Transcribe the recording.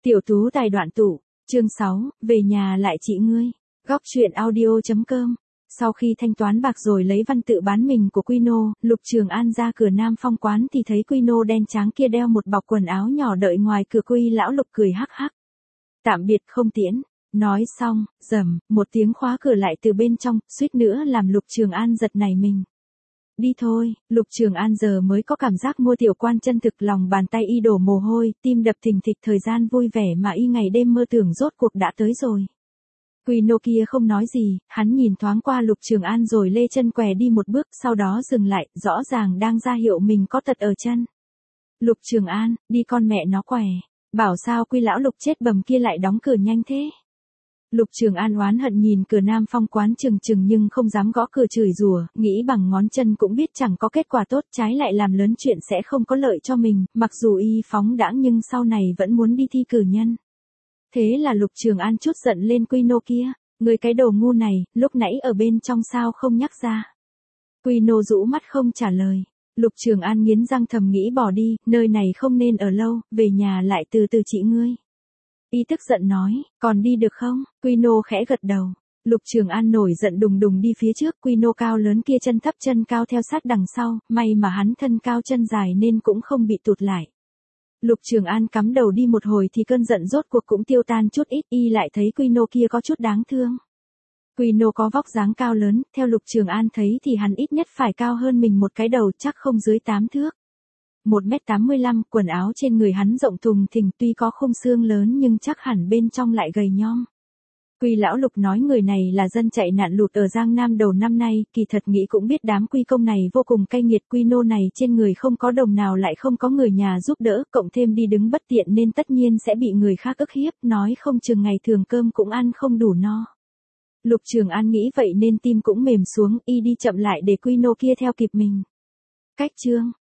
Tiểu tú tài đoạn tụ, chương 6, về nhà lại chị ngươi. Góc truyện audio.com. Sau khi thanh toán bạc rồi lấy văn tự bán mình của Quino, Lục Trường An ra cửa Nam Phong quán thì thấy Quino đen trắng kia đeo một bọc quần áo nhỏ đợi ngoài cửa. Quy lão Lục cười hắc hắc. Tạm biệt không tiễn. Nói xong, rầm, một tiếng khóa cửa lại từ bên trong, suýt nữa làm Lục Trường An giật nảy mình. Đi thôi, Lục Trường An giờ mới có cảm giác mua tiểu quan chân thực, lòng bàn tay y đổ mồ hôi, tim đập thình thịch, thời gian vui vẻ mà y ngày đêm mơ tưởng rốt cuộc đã tới rồi. Quino kia không nói gì, hắn nhìn thoáng qua Lục Trường An rồi lê chân què đi một bước, sau đó dừng lại, rõ ràng đang ra hiệu mình có tật ở chân. Lục Trường An, đi con mẹ nó què, bảo sao Quy lão Lục chết bầm kia lại đóng cửa nhanh thế. Lục Trường An oán hận nhìn cửa Nam Phong quán chừng chừng nhưng không dám gõ cửa chửi rủa, nghĩ bằng ngón chân cũng biết chẳng có kết quả tốt, trái lại làm lớn chuyện sẽ không có lợi cho mình, mặc dù y phóng đãng nhưng sau này vẫn muốn đi thi cử nhân. Thế là Lục Trường An chút giận lên Quino kia, người cái đồ ngu này, lúc nãy ở bên trong sao không nhắc ra. Quino rũ mắt không trả lời. Lục Trường An nghiến răng thầm nghĩ bỏ đi, nơi này không nên ở lâu, về nhà lại từ từ chị ngươi. Y tức giận nói, còn đi được không? Quino khẽ gật đầu. Lục Trường An nổi giận đùng đùng đi phía trước, Quino cao lớn kia chân thấp chân cao theo sát đằng sau, may mà hắn thân cao chân dài nên cũng không bị tụt lại. Lục Trường An cắm đầu đi một hồi thì cơn giận rốt cuộc cũng tiêu tan chút ít, y lại thấy Quino kia có chút đáng thương. Quino có vóc dáng cao lớn, theo Lục Trường An thấy thì hắn ít nhất phải cao hơn mình một cái đầu, chắc không dưới 8 thước. 1m85, quần áo trên người hắn rộng thùng thình, tuy có khung xương lớn nhưng chắc hẳn bên trong lại gầy nhom. Quy lão Lục nói người này là dân chạy nạn lụt ở Giang Nam đầu năm nay, kỳ thật nghĩ cũng biết đám quy công này vô cùng cay nghiệt. Quino này trên người không có đồng nào lại không có người nhà giúp đỡ, cộng thêm đi đứng bất tiện nên tất nhiên sẽ bị người khác ức hiếp, nói không chừng ngày thường cơm cũng ăn không đủ no. Lục Trường An nghĩ vậy nên tim cũng mềm xuống, y đi chậm lại để Quino kia theo kịp mình. Cách chương